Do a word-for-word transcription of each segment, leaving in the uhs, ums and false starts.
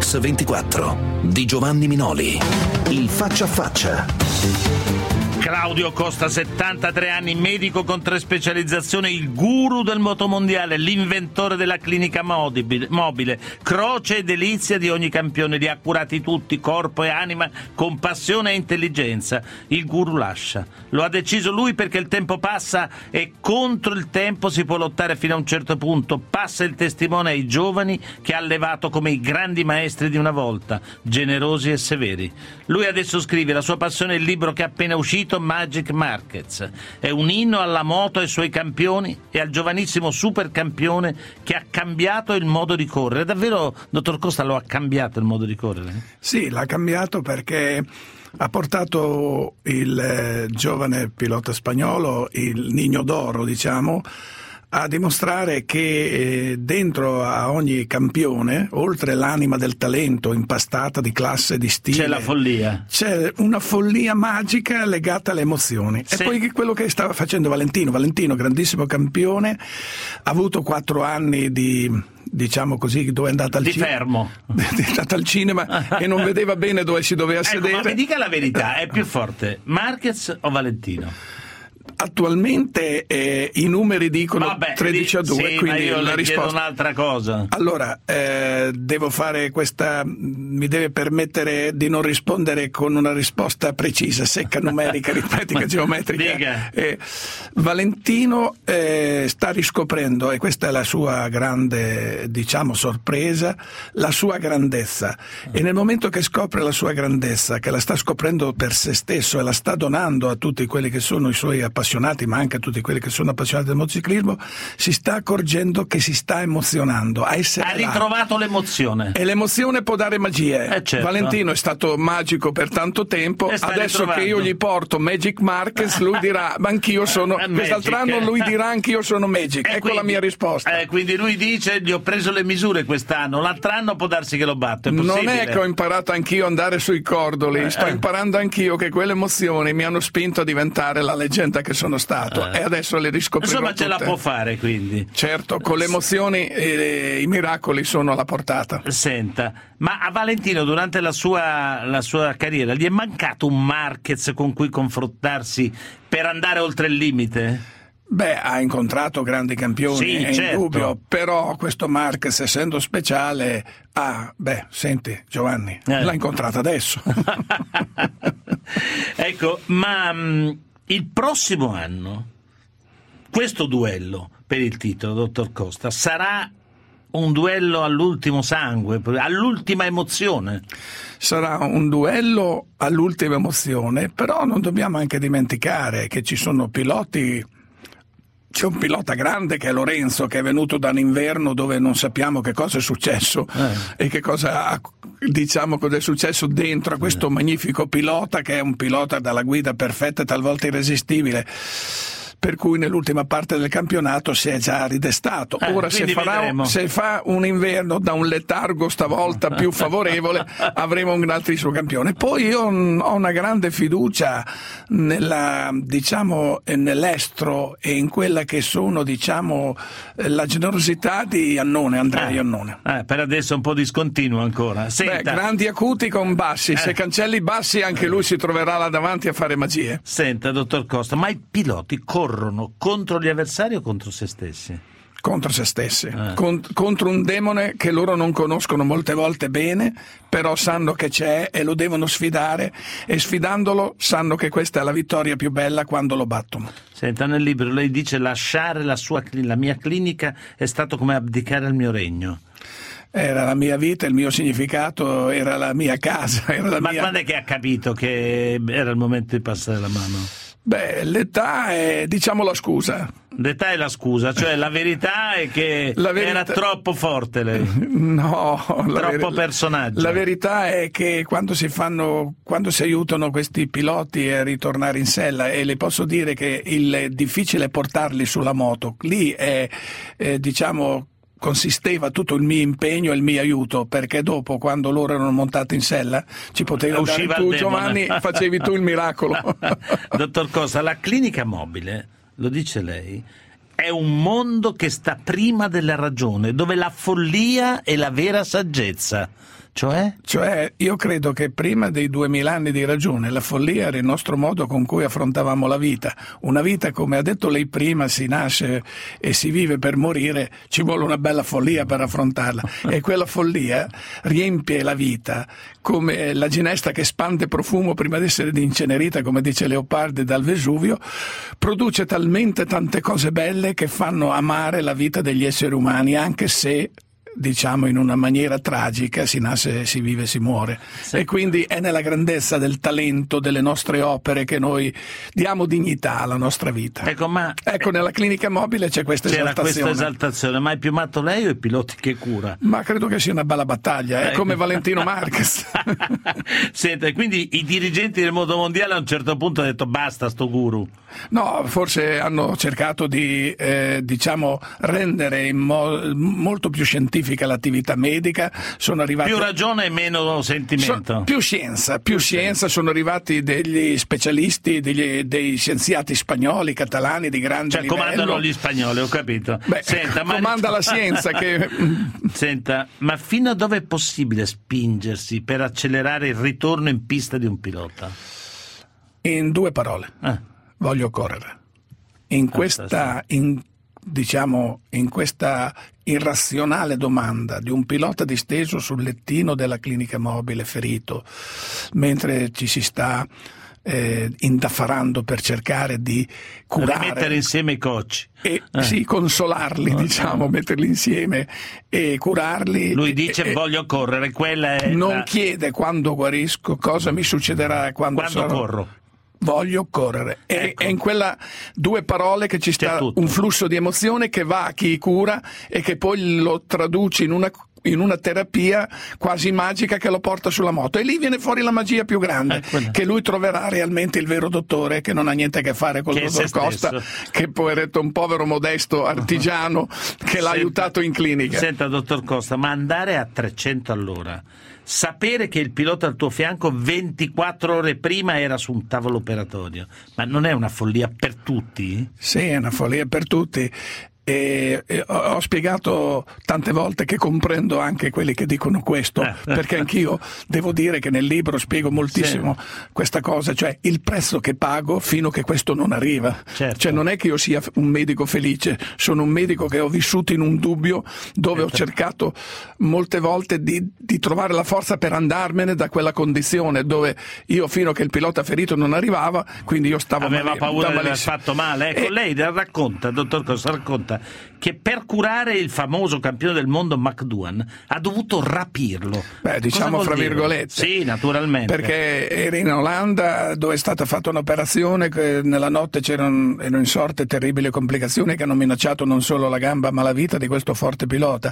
X ventiquattro di Giovanni Minoli. Il faccia a faccia. Claudio Costa, settantatré anni, medico con tre specializzazioni, il guru del motomondiale, l'inventore della clinica mobile, croce e delizia di ogni campione, li ha curati tutti, corpo e anima, con passione e intelligenza. Il guru lascia. Lo ha deciso lui perché il tempo passa e contro il tempo si può lottare fino a un certo punto. Passa il testimone ai giovani che ha allevato come i grandi maestri di una volta, generosi e severi. Lui adesso scrive, la sua passione è il libro che è appena uscito, Magic Markets. È un inno alla moto e ai suoi campioni e al giovanissimo supercampione che ha cambiato il modo di correre. Davvero, dottor Costa, lo ha cambiato il modo di correre? Sì, l'ha cambiato perché ha portato il eh, giovane pilota spagnolo, il Niño d'Oro, diciamo, a dimostrare che eh, dentro a ogni campione, oltre l'anima del talento impastata di classe, di stile, c'è la follia, c'è una follia magica legata alle emozioni. Sì. E poi quello che stava facendo Valentino Valentino, grandissimo campione, ha avuto quattro anni di, diciamo così, dove è andata al di cinema, fermo è andata al cinema e non vedeva bene dove si doveva ecco, sedere. Ma mi dica la verità, è più forte Marquez o Valentino? Attualmente eh, i numeri dicono Vabbè, tredici a due, sì, quindi ma io la le risposta chiedo un'altra cosa. Allora, eh, devo fare questa, mi deve permettere di non rispondere con una risposta precisa, secca, numerica, aritmetica, geometrica. Eh, Valentino eh, sta riscoprendo, e questa è la sua grande, diciamo, sorpresa, la sua grandezza. E nel momento che scopre la sua grandezza, che la sta scoprendo per se stesso e la sta donando a tutti quelli che sono i suoi appassionati, ma anche a tutti quelli che sono appassionati del motociclismo, si sta accorgendo che si sta emozionando. A essere ha ritrovato là. l'emozione. E l'emozione può dare magie. Eh certo. Valentino è stato magico per tanto tempo, adesso ritrovando. Che io gli porto Magic Markets, lui dirà, ma anch'io sono, eh, quest'altro anno lui dirà anch'io sono Magic. Eh, ecco quindi, la mia risposta. Eh, quindi lui dice, gli ho preso le misure quest'anno, l'altro anno può darsi che lo batto. È non è che ho imparato anch'io a andare sui cordoli, eh, sto eh. imparando anch'io che quelle emozioni mi hanno spinto a diventare la leggenda che sono stato eh. e adesso le riscoprirò Insomma, tutte. ce la può fare, quindi. Certo, con le emozioni eh, i miracoli sono alla portata. Senta, ma a Valentino durante la sua, la sua carriera gli è mancato un Marquez con cui confrontarsi per andare oltre il limite? Beh, ha incontrato grandi campioni, sì, è certo. indubbio, però questo Marquez, essendo speciale, ah, beh, senti Giovanni, eh. l'ha incontrato adesso. Ecco, ma mh, il prossimo anno, questo duello per il titolo, dottor Costa, sarà un duello all'ultimo sangue, all'ultima emozione? Sarà un duello all'ultima emozione, però non dobbiamo anche dimenticare che ci sono piloti. C'è un pilota grande che è Lorenzo, che è venuto da un inverno dove non sappiamo che cosa è successo eh. e che cosa, diciamo, cosa è successo dentro a questo eh. magnifico pilota, che è un pilota dalla guida perfetta e talvolta irresistibile, per cui nell'ultima parte del campionato si è già ridestato. Eh, Ora se, farà, se fa un inverno da un letargo stavolta più favorevole avremo un altro campione. Poi io ho una grande fiducia nella, diciamo, nell'estro e in quella che sono, diciamo, la generosità di Iannone, Andrea eh, Iannone. Eh, per adesso un po' discontinuo ancora. Senta. Beh, grandi acuti con bassi, eh. se cancelli bassi anche lui si troverà là davanti a fare magie. Senta, dottor Costa, ma i piloti corrono contro gli avversari o contro se stessi? Contro se stessi, eh. Cont- contro un demone che loro non conoscono molte volte bene, però sanno che c'è e lo devono sfidare, e sfidandolo sanno che questa è la vittoria più bella quando lo battono. Senta, nel libro lei dice: lasciare la, sua, la mia clinica è stato come abdicare al mio regno. Era la mia vita, il mio significato, era la mia casa. Era la Ma mia... quando è che ha capito che era il momento di passare la mano? Beh, l'età è, diciamo, la scusa. L'età è la scusa, cioè la verità è che la verità... era troppo forte lei. No, troppo la ver... personaggio. La verità è che quando si fanno, quando si aiutano questi piloti a ritornare in sella, e le posso dire che il difficile portarli sulla moto, lì è, è diciamo, consisteva tutto il mio impegno e il mio aiuto, perché dopo, quando loro erano montati in sella, ci potevi andare tu, Giovanni, facevi tu il miracolo. Dottor Costa, la clinica mobile, lo dice lei, è un mondo che sta prima della ragione, dove la follia è la vera saggezza. Cioè? Cioè, io credo che prima dei duemila anni di ragione la follia era il nostro modo con cui affrontavamo la vita. Una vita, come ha detto lei prima, si nasce e si vive per morire, ci vuole una bella follia per affrontarla. E quella follia riempie la vita come la ginestra che spande profumo prima di essere incenerita, come dice Leopardi dal Vesuvio, produce talmente tante cose belle che fanno amare la vita degli esseri umani, anche se, diciamo, in una maniera tragica, si nasce, si vive, si muore. Sì. E quindi è nella grandezza del talento delle nostre opere che noi diamo dignità alla nostra vita. Ecco, ma ecco, nella clinica mobile c'è questa c'era esaltazione. questa esaltazione. Ma è più matto lei o i piloti che cura? Ma credo che sia una bella battaglia, è eh. come Valentino Marquez. Senta, quindi i dirigenti del mondo mondiale a un certo punto hanno detto basta sto guru. No, forse hanno cercato di eh, diciamo rendere in mo- molto più scientifica l'attività medica, sono arrivati più ragione e meno sentimento, so, più scienza, più, più scienza, scienza, sono arrivati degli specialisti, degli, dei scienziati spagnoli, catalani di grande cioè, livello. Comandano gli spagnoli, ho capito. Beh, Senta, ma... comanda la scienza che... Senta, ma fino a dove è possibile spingersi per accelerare il ritorno in pista di un pilota? In due parole, ah. voglio correre. In questa... In, diciamo, in questa irrazionale domanda di un pilota disteso sul lettino della clinica mobile ferito, mentre ci si sta eh, indaffarando per cercare di curare, mettere insieme i coach e eh. sì, consolarli, okay. diciamo, metterli insieme e curarli. Lui dice e, voglio correre, quella è non la... chiede quando guarisco cosa mi succederà quando, quando sarò... corro. Voglio correre. Ecco. È in quella due parole che ci sta un flusso di emozione che va a chi cura e che poi lo traduce in una, in una terapia quasi magica che lo porta sulla moto. E lì viene fuori la magia più grande, ecco. che lui troverà realmente il vero dottore, che non ha niente a che fare con il dottor Costa, che poveretto, un povero modesto artigiano che senta, l'ha aiutato in clinica. Senta, dottor Costa, ma andare a trecento all'ora, sapere che il pilota al tuo fianco ventiquattro ore prima era su un tavolo operatorio, ma non è una follia per tutti? Sì, è una follia per tutti. E, e ho spiegato tante volte che comprendo anche quelli che dicono questo, perché anch'io devo dire che nel libro spiego moltissimo sì. questa cosa, cioè il prezzo che pago fino a che questo non arriva. Certo. Cioè non è che io sia un medico felice, sono un medico che ho vissuto in un dubbio dove certo. ho cercato molte volte di, di trovare la forza per andarmene da quella condizione dove io fino a che il pilota ferito non arrivava, quindi io stavo aveva male, paura di aver fatto male. Ecco, e... lei racconta, dottor Costa, racconta che per curare il famoso campione del mondo McDouhan ha dovuto rapirlo. Beh, diciamo fra dire? virgolette. Sì, naturalmente. Perché era in Olanda dove è stata fatta un'operazione che nella notte c'erano erano insorte terribili complicazioni che hanno minacciato non solo la gamba ma la vita di questo forte pilota.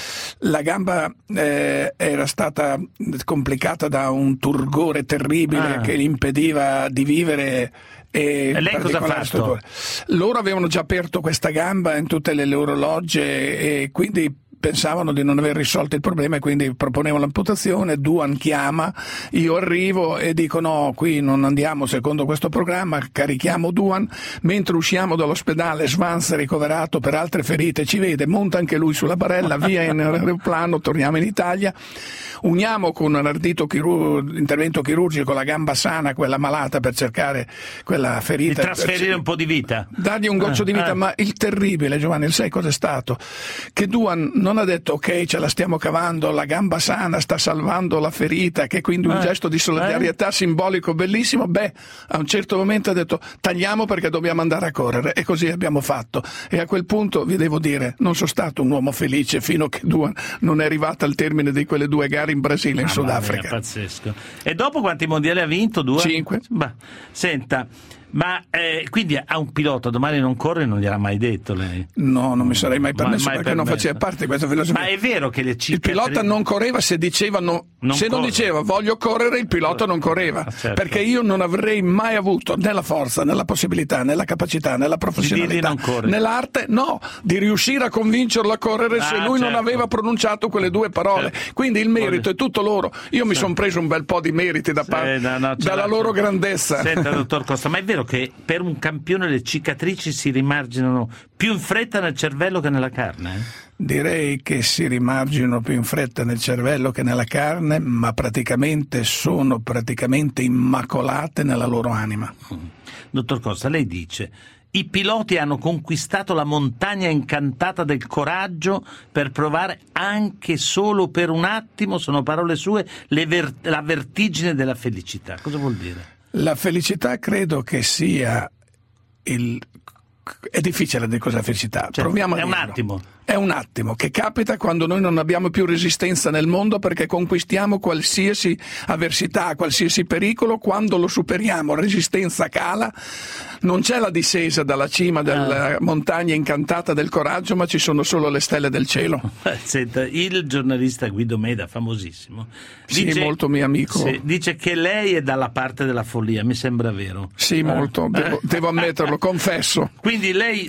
La gamba eh, era stata complicata da un turgore terribile ah. che gli impediva di vivere. E, e lei cosa ha fatto? Struttura. Loro avevano già aperto questa gamba in tutte le loro logge e quindi pensavano di non aver risolto il problema e quindi proponevano l'amputazione. Douhan chiama, io arrivo e dico no, qui non andiamo secondo questo programma, carichiamo Douhan. Mentre usciamo dall'ospedale, Svans ricoverato per altre ferite ci vede, monta anche lui sulla barella, via in aeroplano, torniamo in Italia. Uniamo con un ardito chirur- intervento chirurgico la gamba sana, quella malata, per cercare quella ferita. Di trasferire un po' di vita. Dargli un goccio ah, di vita, ah. ma il terribile, Giovanni, sai cosa è stato? Che Douhan non ha detto ok, ce la stiamo cavando, la gamba sana sta salvando la ferita, che quindi un eh, gesto di solidarietà eh? simbolico bellissimo. Beh, a un certo momento ha detto tagliamo perché dobbiamo andare a correre, e così abbiamo fatto. E a quel punto vi devo dire, non sono stato un uomo felice fino a che Douhan non è arrivato al termine di quelle due gare in Brasile e in ah, Sudafrica. Mia, pazzesco. E dopo quanti mondiali ha vinto? Due? Cinque. Bah, senta, ma eh, quindi a un pilota domani non corre, non gliel'ha mai detto lei? No, non mi sarei mai permesso, mai, mai perché permesso. non faceva parte di questa filosofia. Ma è vero che le cicatrici... Il pilota non correva se dicevano non se corre. non diceva voglio correre, il pilota non correva, certo. perché io non avrei mai avuto né la forza, né la possibilità, né la capacità, né la professionalità, né l'arte, no, di riuscire a convincerlo a correre ah, se lui certo. non aveva pronunciato quelle due parole. Certo. Quindi il merito è tutto loro. Io mi sì. sono preso un bel po' di meriti da parte, sì, no, no, dalla loro grandezza. Senta, dottor Costa, ma è vero che per un campione le cicatrici si rimarginano più in fretta nel cervello che nella carne? Direi che si rimarginano più in fretta nel cervello che nella carne, ma praticamente sono praticamente immacolate nella loro anima. Dottor Costa, lei dice: i piloti hanno conquistato la montagna incantata del coraggio per provare anche solo per un attimo, sono parole sue, le ver- la vertigine della felicità. Cosa vuol dire? La felicità credo che sia il... È difficile dire cos'è la felicità. Certo, proviamo a è dirlo. un attimo. È un attimo che capita quando noi non abbiamo più resistenza nel mondo, perché conquistiamo qualsiasi avversità, qualsiasi pericolo. Quando lo superiamo, resistenza cala, non c'è la discesa dalla cima della ah. montagna incantata del coraggio, ma ci sono solo le stelle del cielo. Senta, il giornalista Guido Meda, famosissimo, sì, dice, molto mio amico, sì, dice che lei è dalla parte della follia. Mi sembra vero? Sì, molto, devo, devo ammetterlo, confesso. Quindi lei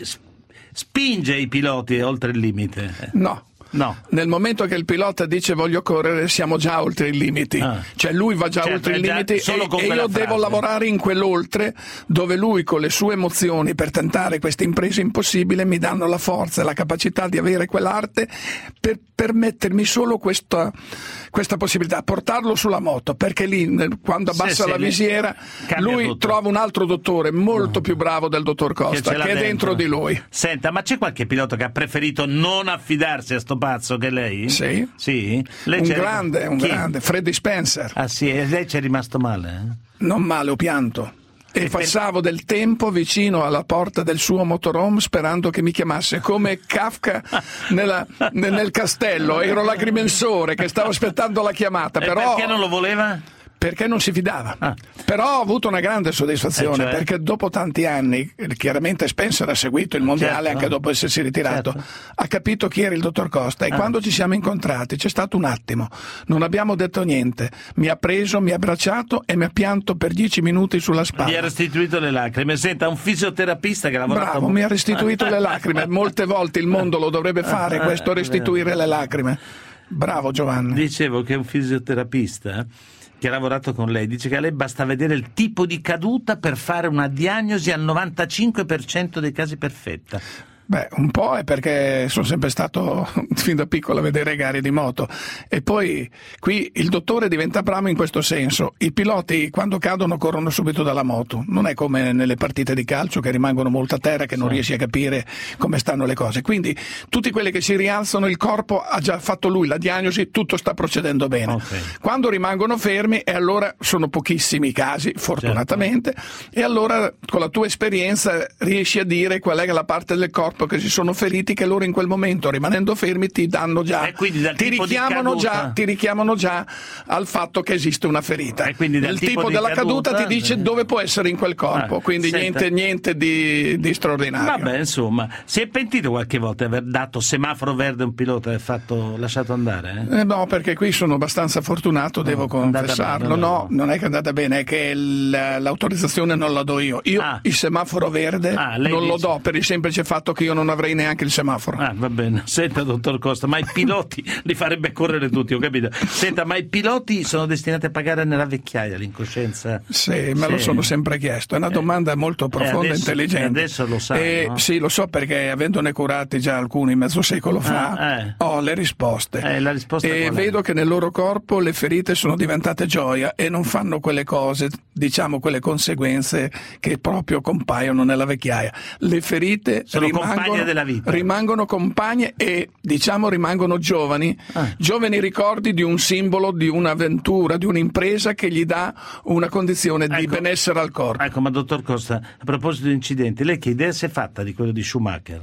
spinge i piloti oltre il limite? No. No. Nel momento che il pilota dice voglio correre, siamo già oltre i limiti. Ah. Cioè lui va già certo, oltre i limiti e, e io frase. devo lavorare in quell'oltre, dove lui con le sue emozioni per tentare questa impresa impossibile mi danno la forza e la capacità di avere quell'arte per permettermi solo questa, questa possibilità, portarlo sulla moto, perché lì quando abbassa sì, la sì, visiera lui tutto. Trova un altro dottore molto no. più bravo del dottor Costa che, che è dentro. dentro di lui. Senta, ma c'è qualche pilota che ha preferito non affidarsi a sto pazzo che lei? Sì, sì? Lei un c'è... grande, un Chi? grande, Freddie Spencer. Ah sì, e lei ci è rimasto male? Eh? Non male, ho pianto. E, e passavo per... del tempo vicino alla porta del suo motorhome sperando che mi chiamasse, come Kafka nella, nel, nel castello. Ero l'agrimensore che stavo aspettando la chiamata. E però... perché non lo voleva? Perché non si fidava. Ah. Però ho avuto una grande soddisfazione, eh, cioè... perché dopo tanti anni, chiaramente Spencer ha seguito il mondiale, certo, anche dopo essersi ritirato, certo. ha capito chi era il dottor Costa e ah. quando ci siamo incontrati c'è stato un attimo, non abbiamo detto niente, mi ha preso, mi ha abbracciato e mi ha pianto per dieci minuti sulla spalla. Mi ha restituito le lacrime. Senta, un fisioterapista che ha lavorato... Bravo, mi ha restituito le lacrime. Molte volte il mondo lo dovrebbe fare, questo, restituire le lacrime. Bravo Giovanni. Dicevo che un fisioterapista che ha lavorato con lei dice che a lei basta vedere il tipo di caduta per fare una diagnosi al novantacinque per cento dei casi perfetta. Beh, un po' è perché sono sempre stato fin da piccolo a vedere gare di moto e poi qui il dottore diventa bravo in questo senso. I piloti quando cadono corrono subito dalla moto, non è come nelle partite di calcio che rimangono molto a terra, che non sì. riesci a capire come stanno le cose. Quindi tutti quelli che si rialzano, il corpo ha già fatto lui la diagnosi, tutto sta procedendo bene. Okay. Quando rimangono fermi, e allora sono pochissimi i casi, fortunatamente, certo. e allora con la tua esperienza riesci a dire qual è la parte del corpo che si sono feriti, che loro in quel momento rimanendo fermi ti danno già, ti richiamano già, ti richiamano già al fatto che esiste una ferita. E quindi il tipo, tipo della caduta, caduta ti dice eh. dove può essere in quel corpo, ah, quindi senta. niente, niente di, di straordinario. Vabbè, insomma, si è pentito qualche volta di aver dato semaforo verde a un pilota e aver fatto, lasciato andare? Eh? Eh, no, perché qui sono abbastanza fortunato, no, devo confessarlo. Bene, no, no, non è che è andata bene, è che l'autorizzazione non la do io. Io ah. il semaforo verde ah, non dice. lo do per il semplice fatto che io non avrei neanche il semaforo. Ah, va bene. Senta, dottor Costa, ma i piloti li farebbe correre tutti, ho capito. Senta, ma i piloti sono destinati a pagare nella vecchiaia l'incoscienza? Sì, me sì. lo sono sempre chiesto. È una domanda molto profonda e intelligente. E adesso lo sa, e, no? Sì, lo so, perché avendone curati già alcuni mezzo secolo fa, ah, eh. ho le risposte. Eh, la risposta e vedo è? che nel loro corpo le ferite sono diventate gioia e non fanno quelle cose, diciamo quelle conseguenze che proprio compaiono nella vecchiaia. Le ferite sono rimangono, compagne della vita. rimangono compagne e diciamo rimangono giovani, ah. giovani ricordi di un simbolo, di un'avventura, di un'impresa che gli dà una condizione ecco, di benessere al corpo. Ecco, ma dottor Costa, a proposito di incidenti, lei che idea si è fatta di quello di Schumacher?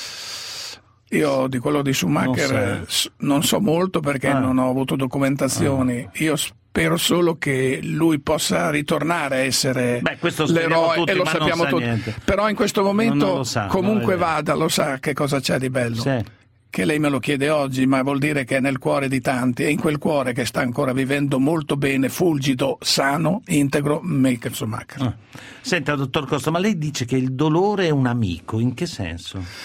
Io di quello di Schumacher non so, non so molto perché ah. non ho avuto documentazioni. Ah. Io spero solo che lui possa ritornare a essere Beh, l'eroe tutti, e lo sappiamo tutti. Niente. Però in questo momento lo sa, comunque no, vada, lo sa che cosa c'è di bello. Sì. Che lei me lo chiede oggi, ma vuol dire che è nel cuore di tanti, e in quel cuore che sta ancora vivendo molto bene, fulgido, sano, integro, Michael Schumacher. Ah. Senta, dottor Costa, ma lei dice che il dolore è un amico, in che senso?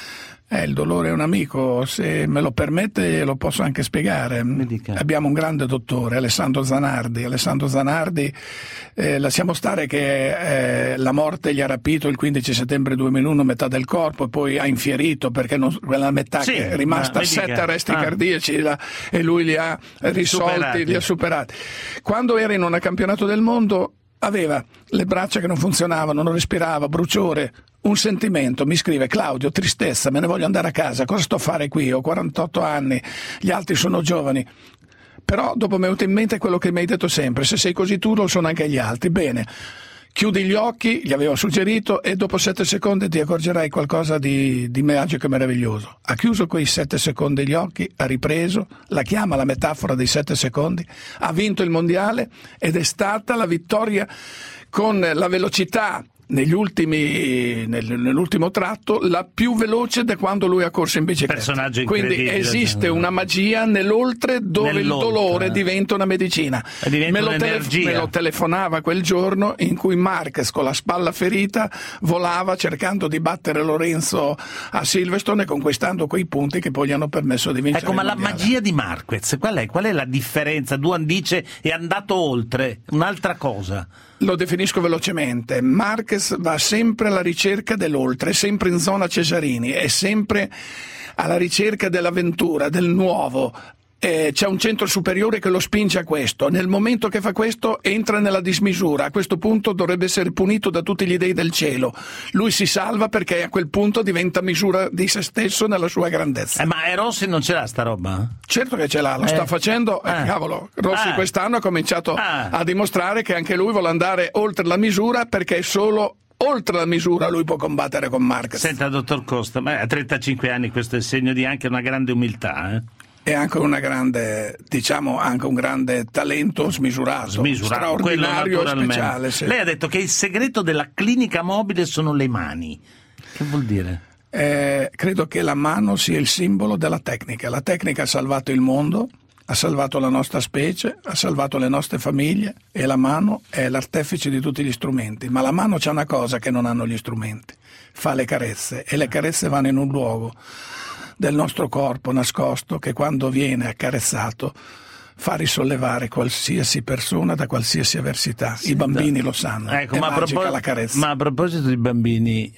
Eh, il dolore è un amico, se me lo permette lo posso anche spiegare. Abbiamo un grande dottore, Alessandro Zanardi. Alessandro Zanardi, eh, lasciamo stare che eh, la morte gli ha rapito il quindici settembre duemilauno metà del corpo e poi ha infierito perché non, quella metà sì, che è rimasta sette arresti ah. cardiaci la, e lui li ha risolti, superati. li ha superati. Quando era in un campionato del mondo aveva le braccia che non funzionavano, non respirava, bruciore, un sentimento, mi scrive: Claudio, tristezza, me ne voglio andare a casa, cosa sto a fare qui? Ho quarantotto anni, gli altri sono giovani. Però dopo mi è venuto in mente quello che mi hai detto sempre: se sei così tu lo sono anche gli altri. Bene, chiudi gli occhi, gli avevo suggerito, e dopo sette secondi ti accorgerai qualcosa di, di magico e meraviglioso. Ha chiuso quei sette secondi gli occhi, ha ripreso, la chiama la metafora dei sette secondi, ha vinto il mondiale ed è stata la vittoria con la velocità negli ultimi, nell'ultimo tratto, la più veloce da quando lui ha corso in bicicletta. Personaggio Quindi esiste una magia nell'oltre dove nell'oltre. il dolore diventa una medicina. Diventa me, lo telef- me lo telefonava quel giorno in cui Marquez con la spalla ferita volava cercando di battere Lorenzo a Silverstone e conquistando quei punti che poi gli hanno permesso di vincere. Ecco, ma la mondiale. magia di Marquez qual è? Qual è la differenza? Duan dice è andato oltre, un'altra cosa. Lo definisco velocemente. Marquez va sempre alla ricerca dell'oltre, è sempre in zona Cesarini, è sempre alla ricerca dell'avventura, del nuovo. Eh, c'è un centro superiore che lo spinge a questo. Nel momento che fa questo entra nella dismisura. A questo punto dovrebbe essere punito da tutti gli dei del cielo. Lui si salva perché a quel punto diventa misura di se stesso nella sua grandezza. Eh, ma Rossi non ce l'ha sta roba? Certo che ce l'ha, lo eh. sta facendo. Eh, ah. Cavolo, Rossi ah. quest'anno ha cominciato ah. a dimostrare che anche lui vuole andare oltre la misura, perché solo oltre la misura lui può combattere con Marquez. Senta, dottor Costa, ma a trentacinque anni questo è il segno di anche una grande umiltà, eh? E anche una grande, diciamo, anche un grande talento smisurato, smisurato straordinario e speciale. Sì. Lei ha detto che il segreto della clinica mobile sono le mani. Che vuol dire? Eh, credo che la mano sia il simbolo della tecnica. La tecnica ha salvato il mondo, ha salvato la nostra specie, ha salvato le nostre famiglie, e la mano è l'artefice di tutti gli strumenti. Ma la mano c'ha una cosa che non hanno gli strumenti: fa le carezze, e le carezze vanno in un luogo del nostro corpo nascosto che quando viene accarezzato fa risollevare qualsiasi persona da qualsiasi avversità. I bambini lo sanno, ecco, è ma magica a propos- la carezza. Ma a proposito di bambini,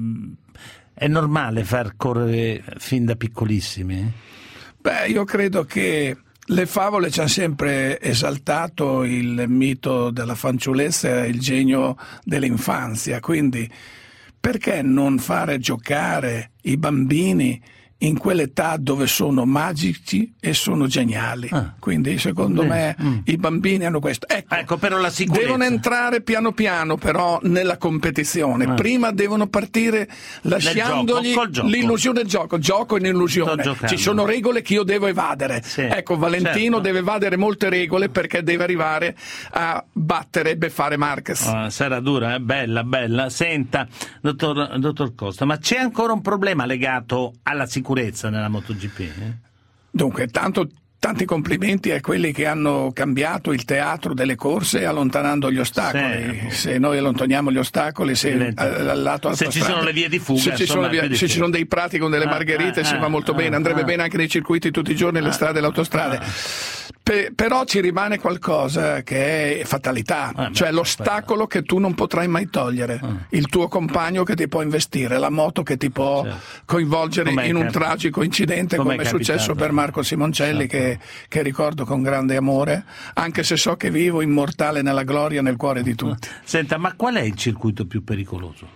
è normale far correre fin da piccolissimi? Beh, io credo che le favole ci hanno sempre esaltato il mito della fanciullezza e il genio dell'infanzia, quindi perché non fare giocare i bambini in quell'età dove sono magici e sono geniali? Ah. Quindi secondo Beh. me mm. i bambini hanno questo. Ecco, ecco, però la sicurezza. Devono entrare piano piano però nella competizione. Ah. Prima devono partire lasciandogli gioco, gioco. l'illusione del gioco. Gioco in illusione. Ci sono regole che io devo evadere. Sì. Ecco, Valentino certo. deve evadere molte regole perché deve arrivare a battere e beffare Marquez. Oh, sarà dura, eh? Bella, bella. Senta, dottor, dottor Costa, ma c'è ancora un problema legato alla sicurezza nella MotoGP? Eh? Dunque, tanto tanti complimenti a quelli che hanno cambiato il teatro delle corse allontanando gli ostacoli. Sì. Se noi allontaniamo gli ostacoli, se al lato se ci sono le vie di fuga, se, ci sono, via, se ci sono dei prati con delle ah, margherite, ah, si va molto ah, bene. Andrebbe ah, bene anche nei circuiti tutti i giorni, le ah, strade e le autostrade. Ah, Pe- però ci rimane qualcosa che è fatalità, ah, cioè beh, l'ostacolo che tu non potrai mai togliere, ah. il tuo compagno che ti può investire, la moto che ti può certo. coinvolgere Com'è in un cap- tragico incidente come è successo per Marco Simoncelli, certo. che, che ricordo con grande amore, anche se so che vivo immortale nella gloria nel cuore di tutti. Senta, ma qual è il circuito più pericoloso?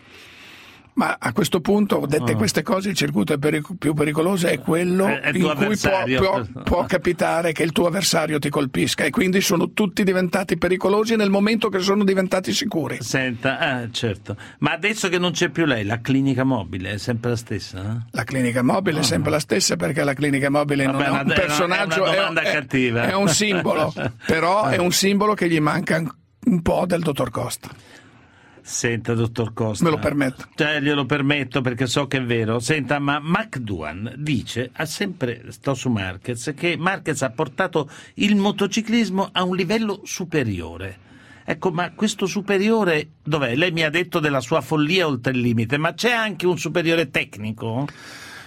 Ma a questo punto, dette oh. queste cose, il circuito peric- più pericoloso è quello è in cui può, può, può capitare che il tuo avversario ti colpisca, e quindi sono tutti diventati pericolosi nel momento che sono diventati sicuri. Senta, ah, certo. Ma adesso che non c'è più lei, la clinica mobile è sempre la stessa? Eh? La clinica mobile oh. è sempre la stessa, perché la clinica mobile Vabbè, non è un personaggio, è, una è, cattiva. È, è un simbolo, però è un simbolo che gli manca un po' del dottor Costa. Senta, dottor Costa, me lo permetto. Cioè, glielo permetto perché so che è vero. Senta, ma McDouhan dice, ha sempre, sto su Marquez, che Marquez ha portato il motociclismo a un livello superiore. Ecco, ma questo superiore dov'è? Lei mi ha detto della sua follia oltre il limite, ma c'è anche un superiore tecnico?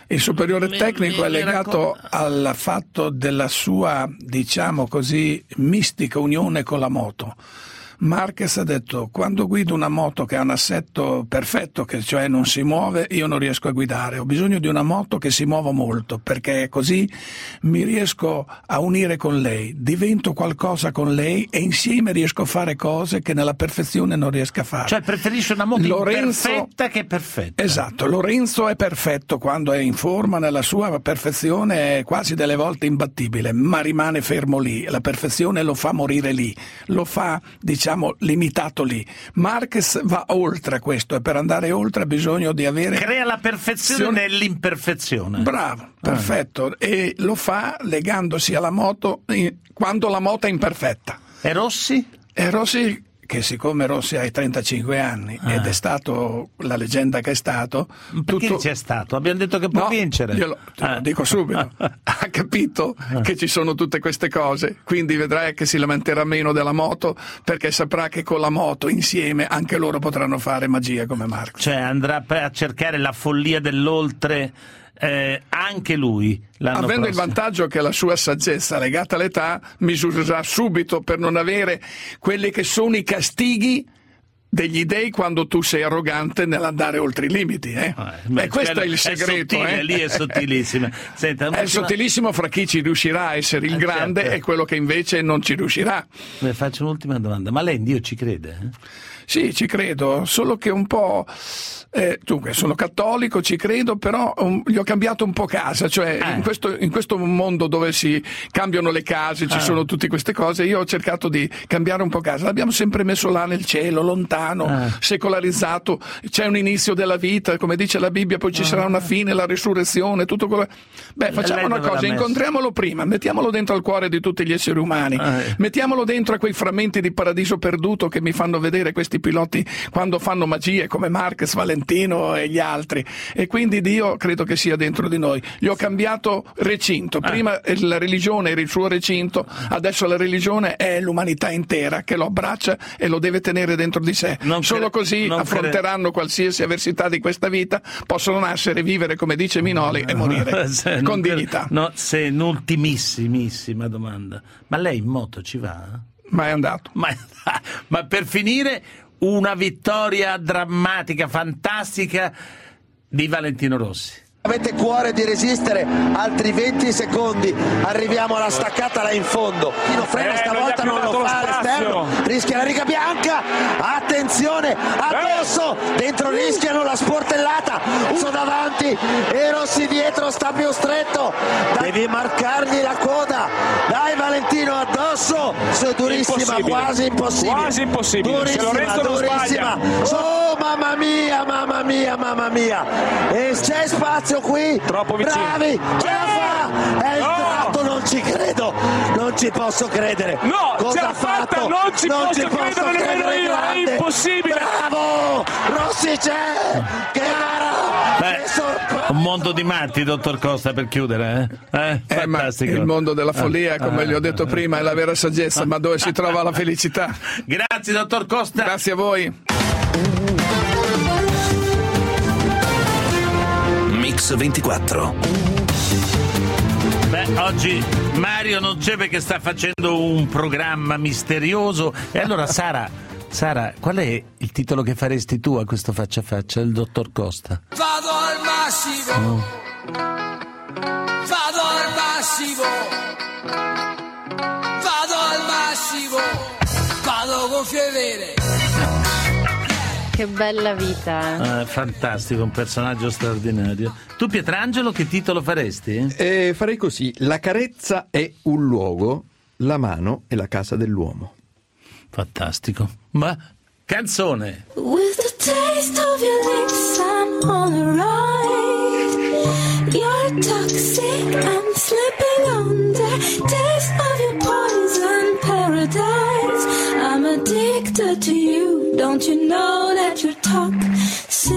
Il superiore tecnico è legato al fatto della sua, diciamo così, mistica unione con la moto. Marquez ha detto: quando guido una moto che ha un assetto perfetto, che cioè non si muove, io non riesco a guidare, ho bisogno di una moto che si muova molto, perché così mi riesco a unire con lei, divento qualcosa con lei e insieme riesco a fare cose che nella perfezione non riesco a fare. Cioè preferisce una moto Lorenzo, imperfetta che perfetta. Esatto, Lorenzo è perfetto quando è in forma, nella sua perfezione è quasi delle volte imbattibile, ma rimane fermo lì, la perfezione lo fa morire lì, lo fa, diciamo, limitato lì. Marquez va oltre a questo e per andare oltre ha bisogno di avere... Crea la perfezione nell'imperfezione. Bravo, perfetto. Ah. E lo fa legandosi alla moto quando la moto è imperfetta. E Rossi? E Rossi... che siccome Rossi ha i trentacinque anni ah. ed è stato la leggenda che è stato... Perché tutto... c'è stato? Abbiamo detto che può no, vincere. Io lo, ah. lo dico subito. Ha capito ah. che ci sono tutte queste cose, quindi vedrai che si lamenterà meno della moto, perché saprà che con la moto insieme anche loro potranno fare magia come Marco. Cioè andrà a cercare la follia dell'oltre... Eh, anche lui l'anno avendo prossimo. Il vantaggio che la sua saggezza legata all'età misurerà subito per non avere quelli che sono i castighi degli dei quando tu sei arrogante nell'andare oltre i limiti, eh? Ah, beh, e questo è il segreto, è sottile, eh? lì è sottilissima. Senta, è sottilissimo fra chi ci riuscirà a essere il eh, grande certo. e quello che invece non ci riuscirà. Le faccio un'ultima domanda, ma lei in Dio ci crede? Eh? Sì, ci credo, solo che un po'... Eh, dunque, sono cattolico, ci credo, però um, gli ho cambiato un po' casa, cioè eh. in, questo, in questo mondo dove si cambiano le case, ci eh. sono tutte queste cose, io ho cercato di cambiare un po' casa, l'abbiamo sempre messo là nel cielo, lontano, eh. secolarizzato, c'è un inizio della vita, come dice la Bibbia, poi ci eh. sarà una fine, la risurrezione, tutto quello... Beh, facciamo una cosa, incontriamolo prima, mettiamolo dentro al cuore di tutti gli esseri umani, eh. mettiamolo dentro a quei frammenti di paradiso perduto che mi fanno vedere questi piloti quando fanno magie come Marquez, Valentino e gli altri, e quindi Dio credo che sia dentro di noi. Gli ho cambiato recinto, prima eh. la religione era il suo recinto, adesso la religione è l'umanità intera che lo abbraccia e lo deve tenere dentro di sé. Non solo cre- così affronteranno cre- qualsiasi avversità di questa vita, possono nascere, vivere come dice Minoli e morire se con dignità. No, se un'ultimissimissima domanda, ma lei in moto ci va? Ma è andato. Ma, ma per finire una vittoria drammatica, fantastica di Valentino Rossi. Avete cuore di resistere altri venti secondi, arriviamo alla staccata là in fondo. Tino frena, eh, stavolta non, non lo fa all'esterno, rischia la riga bianca, attenzione, addosso, dentro rischiano la sportellata, Uso davanti e Rossi dietro, sta più stretto, devi marcargli la coda, dai Valentino, addosso, è durissima, quasi impossibile, quasi impossibile, durissima, durissima, oh mamma mia, mamma mia, mamma mia, e c'è spazio qui, troppo vicino, bravi, ce la fa, è entrato, no. non ci credo, non ci posso credere, no, cosa ce ha fatto? fatto? Non ci non posso ci credere nemmeno io, grande. È impossibile, bravo, Rossi c'è, che gara, Beh, che un mondo di matti, dottor Costa, per chiudere, eh? Eh, eh, fantastico. Il mondo della follia, come gli ho detto prima, è la vera saggezza, ma dove si trova la felicità? Grazie, dottor Costa. Grazie a voi. Mix ventiquattro. Beh, oggi Mario non c'è perché sta facendo un programma misterioso. E allora Sara, Sara, qual è il titolo che faresti tu a questo faccia a faccia del dottor Costa? Vado al massimo, oh. vado al massimo, vado al massimo, vado con fievere. Che bella vita, eh? eh, fantastico, un personaggio straordinario. Tu Pietrangelo che titolo faresti? Eh, farei così: la carezza è un luogo, la mano è la casa dell'uomo. Fantastico. Ma canzone. With the taste of your lips I'm on a ride. You're toxic, I'm slipping under. Taste of your poison paradise. I'm addicted to you. Don't you know that you're toxic?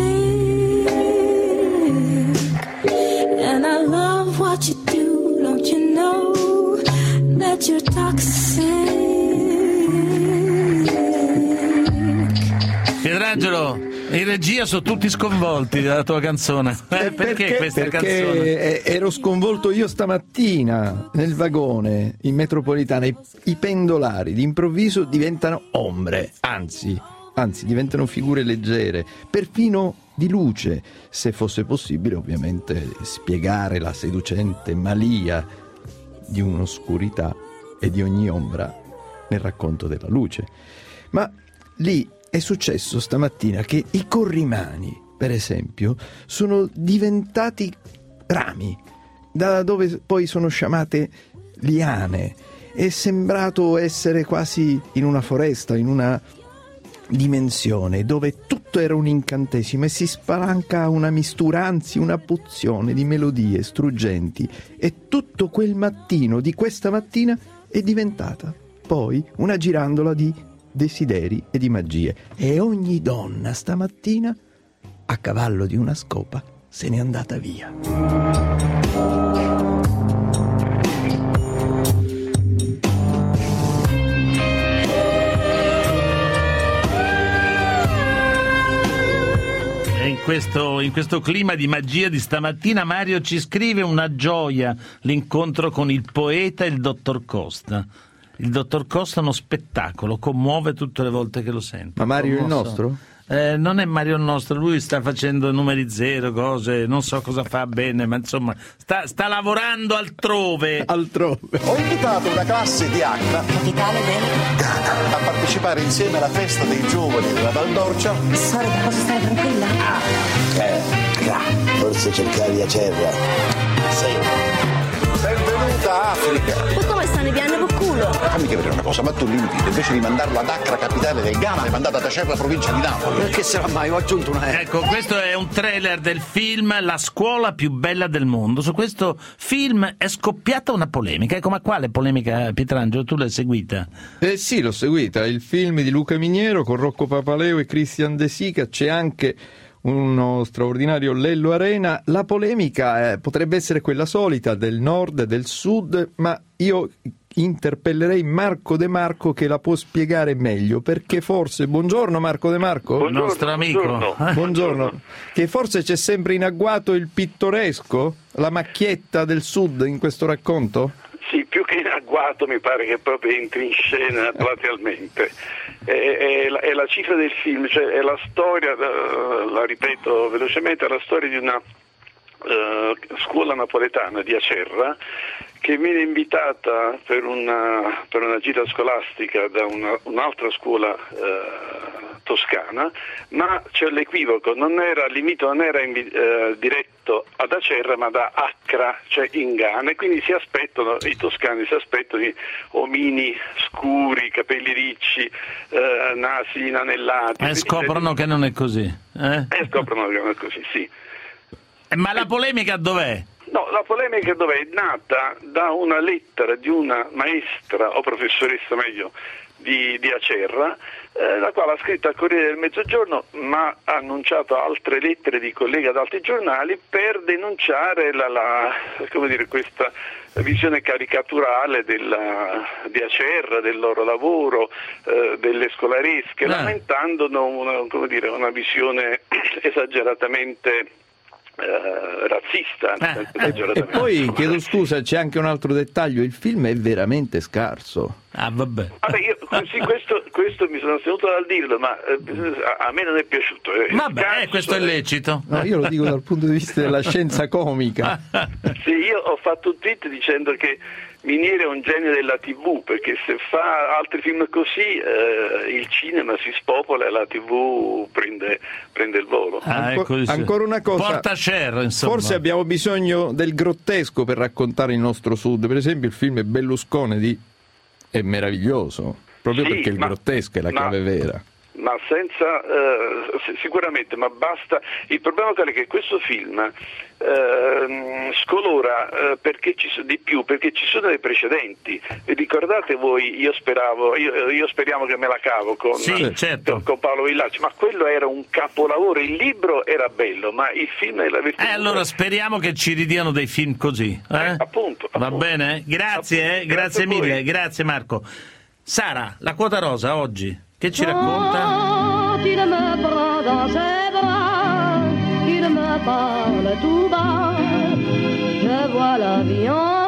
And I love what you do. Don't you know that you're toxic? Pietrangelo, In regia sono tutti sconvolti dalla tua canzone. Eh, perché, perché questa perché canzone? Ero sconvolto io stamattina nel vagone in metropolitana. I, i pendolari d'improvviso diventano ombre, anzi, anzi diventano figure leggere, perfino di luce, se fosse possibile ovviamente spiegare la seducente malia di un'oscurità e di ogni ombra nel racconto della luce. Ma lì è successo stamattina che i corrimani, per esempio, sono diventati rami, da dove poi sono sciamate liane. È sembrato essere quasi in una foresta, in una dimensione dove tutto era un incantesimo e si spalanca una mistura, anzi una pozione di melodie struggenti, e tutto quel mattino di questa mattina è diventata poi una girandola di desideri e di magie, e ogni donna stamattina a cavallo di una scopa se n'è andata via. In questo, in questo clima di magia di stamattina Mario ci scrive una gioia l'incontro con il poeta e il dottor Costa. Il dottor Costa è uno spettacolo, commuove tutte le volte che lo sento. Ma Mario è il Commosso. nostro? Eh, non è Mario il nostro, lui sta facendo numeri zero, cose, non so cosa fa bene, ma insomma sta, sta lavorando altrove. Altrove. Ho invitato una classe di Accra, capitale del Ghana, a partecipare insieme alla festa dei giovani della Val d'Orcia. Solita, posso stare tranquilla? Ah, eh, là, forse cercavi a Cerra. Sì. Benvenuta Africa. Ma come stanno i piani col culo? Fammi capire una cosa, ma tu l'invito, invece di mandarlo ad Accra, capitale del Ghana, l'hai mandato ad Acerra, provincia di Napoli. Perché sarà mai? Ho aggiunto una E. Ecco, questo è un trailer del film La scuola più bella del mondo. Su questo film è scoppiata una polemica. Ecco, ma quale polemica, Pietrangelo? Tu l'hai seguita? Eh sì, l'ho seguita. Il film di Luca Miniero con Rocco Papaleo e Christian De Sica. C'è anche uno straordinario Lello Arena. La polemica eh, potrebbe essere quella solita del nord e del sud, ma io interpellerei Marco De Marco che la può spiegare meglio, perché forse, buongiorno Marco De Marco, buongiorno, nostro amico, buongiorno. Eh? buongiorno, che forse c'è sempre in agguato il pittoresco, la macchietta del sud in questo racconto? Sì, più che in agguato mi pare che proprio entri in scena platealmente. È, è, la, è la cifra del film, cioè è la storia, la ripeto velocemente, è la storia di una uh, scuola napoletana di Acerra che viene invitata per una, per una gita scolastica da una, un'altra scuola uh, toscana, ma c'è l'equivoco, non era l'invito non era invi- uh, diretto ad Acerra ma da Accra, cioè in Ghana, e quindi si aspettano, i toscani si aspettano i omini scuri, capelli ricci, uh, nasi inanellati. E scoprono che non è così. Eh? E scoprono che non è così, sì. Ma la polemica dov'è? No, la polemica dov'è? È nata da una lettera di una maestra o professoressa meglio di, di Acerra, eh, la quale ha scritto al Corriere del Mezzogiorno, ma ha annunciato altre lettere di colleghi ad altri giornali per denunciare la, la, come dire, questa visione caricaturale della, di Acerra, del loro lavoro, eh, delle scolaresche, eh. lamentando una, come dire, una visione esageratamente Uh, razzista. Eh, e poi chiedo scusa, c'è anche un altro dettaglio: il film è veramente scarso. Ah, vabbè. Vabbè, io, sì, questo, questo mi sono astenuto dal dirlo, ma eh, a, a me non è piaciuto. È vabbè, scarso, eh, questo è lecito. No, io lo dico dal punto di vista della scienza comica. Sì, io ho fatto un tweet dicendo che Miniere è un genio della tivù, perché se fa altri film così eh, il cinema si spopola e la tivù prende, prende il volo. Ah, Anco, ecco, ancora una cosa, porta share, insomma. Forse abbiamo bisogno del grottesco per raccontare il nostro sud. Per esempio il film Berlusconi di è meraviglioso, proprio sì, perché il ma, grottesco è la chiave ma, vera. Ma senza, eh, sicuramente, ma basta. Il problema è che questo film eh, scolora eh, perché ci sono di più, perché ci sono dei precedenti. Vi ricordate voi, io speravo, io, io speriamo che me la cavo con, sì, certo. con, con Paolo Villacci, ma quello era un capolavoro, il libro era bello, ma il film è la Eh allora speriamo che ci ridiano dei film così. Eh? Eh, appunto, Va appunto. bene? Grazie, appunto. eh? grazie, grazie mille, grazie Marco. Sara, la quota rosa oggi, che ci racconta? il me prend dans ses bras, il me parle tout bas, je vois la vie en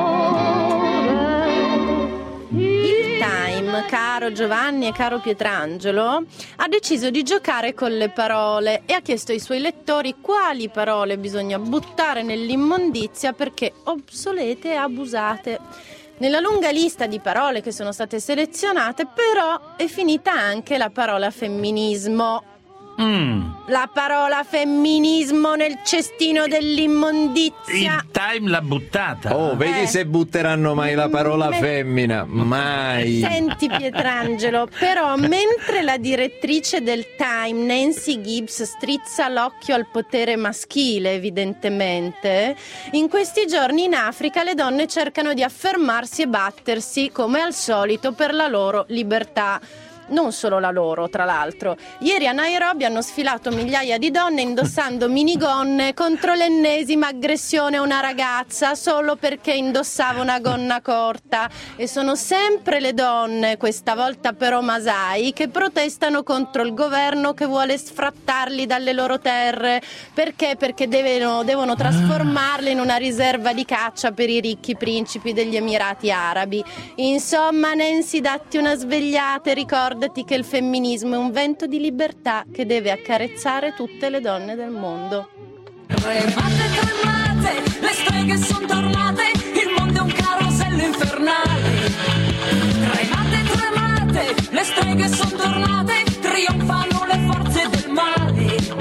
rose. Il Time, caro Giovanni e caro Pietrangelo, ha deciso di giocare con le parole e ha chiesto ai suoi lettori quali parole bisogna buttare nell'immondizia perché obsolete e abusate. Nella lunga lista di parole che sono state selezionate, però, è finita anche la parola femminismo. Mm. La parola femminismo nel cestino dell'immondizia. Il Time l'ha buttata. Oh, vedi Eh. se butteranno mai la parola Me- femmina. Mai. Senti Pietrangelo, però mentre la direttrice del Time, Nancy Gibbs, strizza l'occhio al potere maschile, evidentemente, in questi giorni in Africa le donne cercano di affermarsi e battersi, come al solito, per la loro libertà. Non solo la loro, tra l'altro. Ieri a Nairobi hanno sfilato migliaia di donne indossando minigonne contro l'ennesima aggressione a una ragazza solo perché indossava una gonna corta. E sono sempre le donne, questa volta però Masai, che protestano contro il governo che vuole sfrattarli dalle loro terre. Perché? Perché devono, devono trasformarle in una riserva di caccia per i ricchi principi degli Emirati Arabi. Insomma, Nancy, datti una svegliata e ricorda che il femminismo è un vento di libertà che deve accarezzare tutte le donne del mondo. Tremate, tremate, le streghe sono tornate, il mondo è un carosello infernale. Tremate, tremate, le streghe sono tornate, trionfano le forze del male.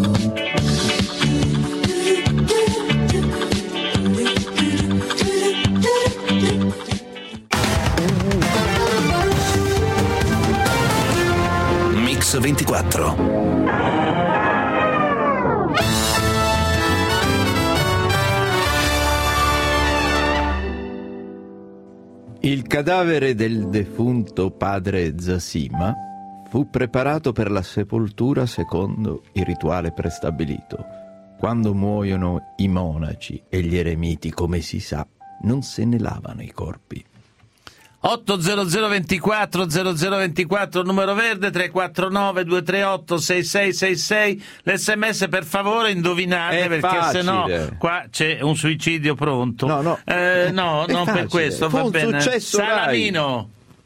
Mix ventiquattro. Il cadavere del defunto padre Zasima fu preparato per la sepoltura secondo il rituale prestabilito. Quando muoiono i monaci e gli eremiti, come si sa, non se ne lavano i corpi. otto zero zero ventiquattro zero zero ventiquattro numero verde, tre quattro nove due tre otto sei sei sei sei. L'Sms per favore indovinate, È perché facile. sennò qua c'è un suicidio pronto. No, no. eh, no È non facile. per questo. Fu Va un bene. successo Salamino.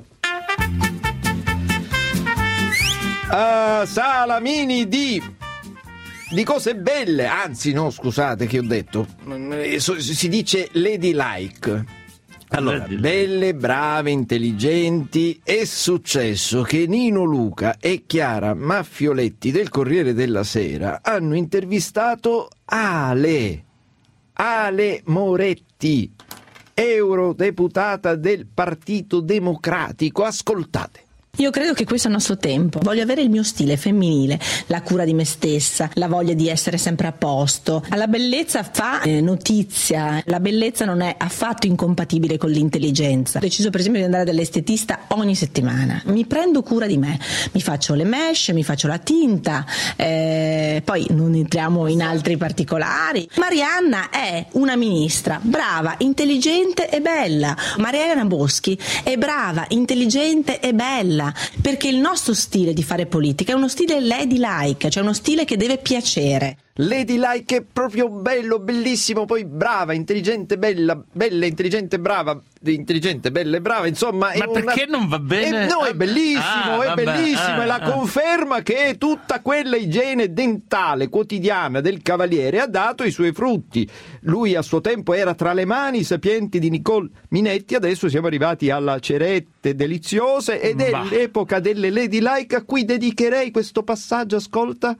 Ah, Salamini di di cose belle, anzi no, scusate che ho detto, Eh, so- si dice ladylike. Allora, belle, brave, intelligenti. È successo che Nino Luca e Chiara Maffioletti del Corriere della Sera hanno intervistato Ale Ale Moretti, eurodeputata del Partito Democratico. Ascoltate. Io credo che questo è il nostro tempo. Voglio avere il mio stile femminile, la cura di me stessa, la voglia di essere sempre a posto. La bellezza fa eh, notizia, la bellezza non è affatto incompatibile con l'intelligenza. Ho deciso per esempio di andare dall'estetista ogni settimana. Mi prendo cura di me, mi faccio le mesh, mi faccio la tinta, eh, poi non entriamo in altri particolari. Marianna è una ministra brava, intelligente e bella. Mariana Boschi è brava, intelligente e bella. Perché il nostro stile di fare politica è uno stile ladylike, cioè uno stile che deve piacere. Ladylike è proprio bello, bellissimo, poi brava, intelligente, bella, bella, intelligente, brava, intelligente, bella e brava, insomma. Ma è perché una... non va bene? È, no, è bellissimo, Ah, è vabbè, bellissimo, ah, è la ah. conferma che tutta quella igiene dentale quotidiana del Cavaliere ha dato i suoi frutti. Lui a suo tempo era tra le mani sapienti di Nicole Minetti, adesso siamo arrivati alla cerette deliziose ed è Bah. l'epoca delle ladylike a cui dedicherei questo passaggio, ascolta.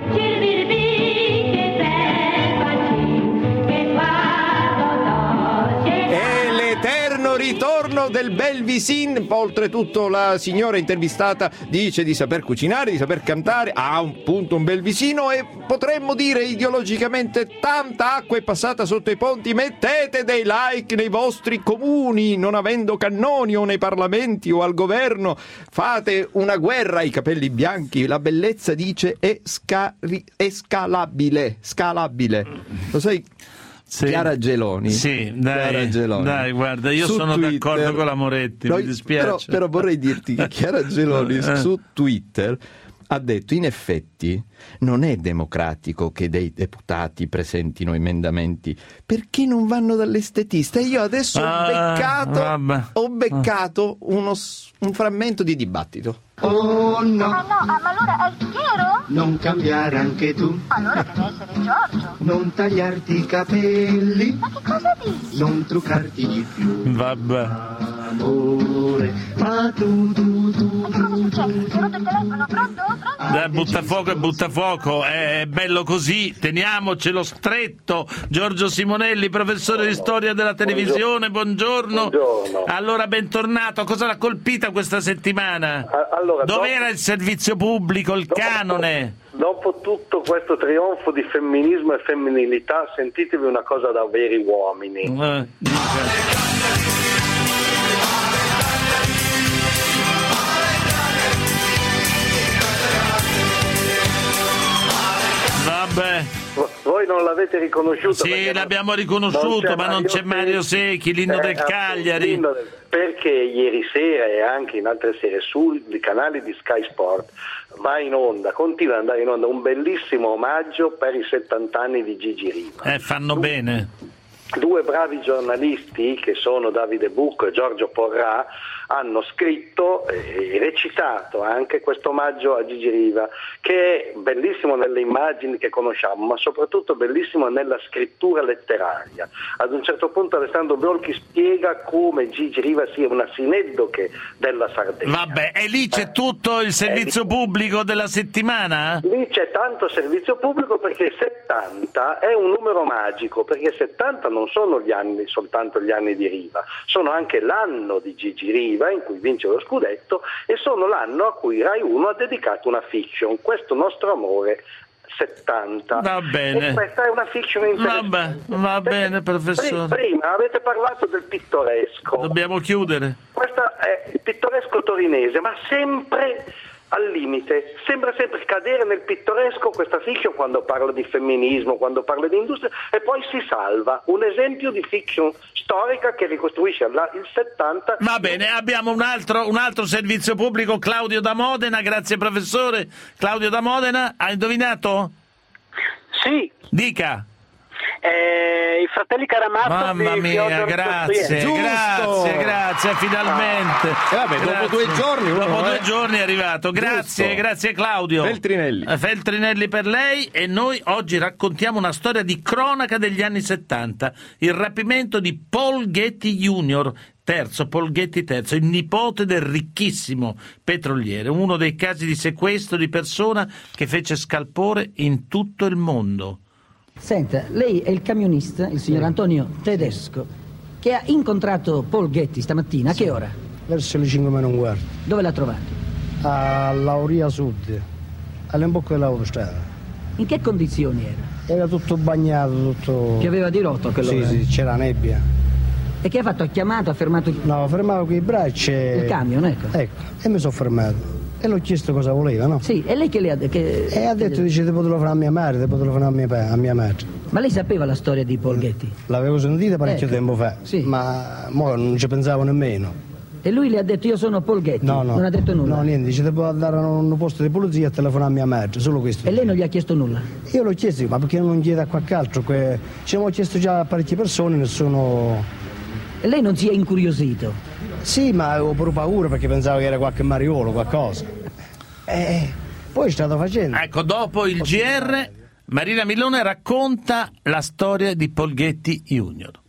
È l'eterno ritorno del bel visin. Oltretutto la signora intervistata dice di saper cucinare, di saper cantare, ha un punto un bel visino e potremmo dire ideologicamente tanta acqua è passata sotto i ponti. Mettete dei like nei vostri comuni, non avendo cannoni o nei parlamenti o al governo. Fate una guerra ai capelli bianchi. La bellezza, dice, è, scari- è scalabile. Scalabile. Lo sai? Sì. Chiara Geloni. Sì, dai, Chiara Geloni. dai, guarda, io Su sono Twitter- d'accordo con la Moretti, No, mi dispiace. Però, però vorrei dirti che Chiara Geloni Eh. su Twitter ha detto in effetti non è democratico che dei deputati presentino emendamenti perché non vanno dall'estetista. Io adesso ah, ho beccato, vabbè. ho beccato uno, un frammento di dibattito. Oh no. Ah no, ah, ma allora è vero? Non cambiare anche tu. Allora deve essere Giorgio. Non tagliarti i capelli. Ma che cosa dici? Non truccarti di più. Vabbè. Amore, ma tu, tu, tu. Ma che cosa succede? Ti ho rotto il telefono, pronto? Pronto? Eh, butta fuoco e butta fuoco, è bello così, teniamocelo stretto. Giorgio Simonelli, professore di storia della televisione, buongiorno. Buongiorno. Allora, bentornato. Cosa l'ha colpita questa settimana? Allora, Dov'era dopo, il servizio pubblico, il dopo, canone? Dopo tutto questo trionfo di femminismo e femminilità, sentitevi una cosa da veri uomini. Eh, Vabbè. Voi non l'avete riconosciuto? Sì, l'abbiamo riconosciuto, non ma non c'è Mario Secchi, l'inno eh, del Cagliari. L'inno del... Perché ieri sera e anche in altre sere sui canali di Sky Sport va in onda, continua ad andare in onda un bellissimo omaggio per i settanta anni di Gigi Riva. Eh, fanno du- bene. Due bravi giornalisti, che sono Davide Bucco e Giorgio Porrà, hanno scritto e recitato anche questo omaggio a Gigi Riva, che è bellissimo nelle immagini che conosciamo, ma soprattutto bellissimo nella scrittura letteraria. Ad un certo punto Alessandro Bolchi spiega come Gigi Riva sia una sineddoche della Sardegna. Vabbè, e lì c'è tutto il servizio pubblico della settimana? Lì c'è tanto servizio pubblico perché settanta è un numero magico, perché settanta non sono gli anni, soltanto gli anni di Riva, sono anche l'anno di Gigi Riva in cui vince lo scudetto e sono l'anno a cui Rai uno ha dedicato una fiction, Questo nostro amore settanta. Va bene. E questa è una fiction interessante. Vabbè, va bene, professore. Prima avete parlato del pittoresco. Dobbiamo chiudere. Questo è il pittoresco torinese, ma sempre al limite, sembra sempre cadere nel pittoresco questa fiction quando parla di femminismo, quando parla di industria, e poi si salva. Un esempio di fiction storica che ricostruisce il settanta. Va bene, abbiamo un altro, un altro servizio pubblico, Claudio da Modena. Grazie professore. Claudio da Modena, ha indovinato? Sì. Dica. Eh, i fratelli Karamazov. Mamma mia, grazie, grazie, grazie, finalmente. E vabbè, grazie. dopo due giorni, uno, dopo eh. due giorni è arrivato. Grazie, Giusto. grazie Claudio. Feltrinelli. Feltrinelli per lei, e noi oggi raccontiamo una storia di cronaca degli anni settanta, il rapimento di Paul Getty junior Terzo, Paul Getty terzo, il nipote del ricchissimo petroliere, uno dei casi di sequestro di persona che fece scalpore in tutto il mondo. Senta, lei è il camionista, il signor Antonio Tedesco, che ha incontrato Paul Getty stamattina. A che ora? Verso le cinque meno un quarto. Dove l'ha trovato? A Lauria Sud, all'imbocco dell'autostrada. In che condizioni era? Era tutto bagnato, tutto... Che aveva dirotto a quell'ora? Sì, sì, c'era nebbia. E che ha fatto? Ha chiamato, ha fermato... No, fermavo con i bracci e... Il camion, ecco. Ecco, e mi sono fermato. E l'ho chiesto cosa voleva, no? Sì, e lei che le ha detto? Che... E ha detto, dice, te potevo fare a mia madre, te potevo fare a mia, a mia madre. Ma lei sapeva la storia di Paul Getty? L'avevo sentita parecchio ecco. tempo fa, sì. ma mo non ci pensavo nemmeno. E lui le ha detto, io sono Paul Getty? No, no. Non ha detto nulla? No, niente, dice, te può andare a un posto di polizia e telefonare a mia madre, solo questo. E lei non gli ha chiesto nulla? Io l'ho chiesto, ma perché non chiede a qualche altro? Que... Ci abbiamo chiesto già a parecchie persone, nessuno... E lei non si è incuriosito? Sì, ma avevo pure paura perché pensavo che era qualche mariolo, qualcosa. Eh, poi è stato facendo. Ecco, dopo il G R, Marina Milone racconta la storia di Paul Getty junior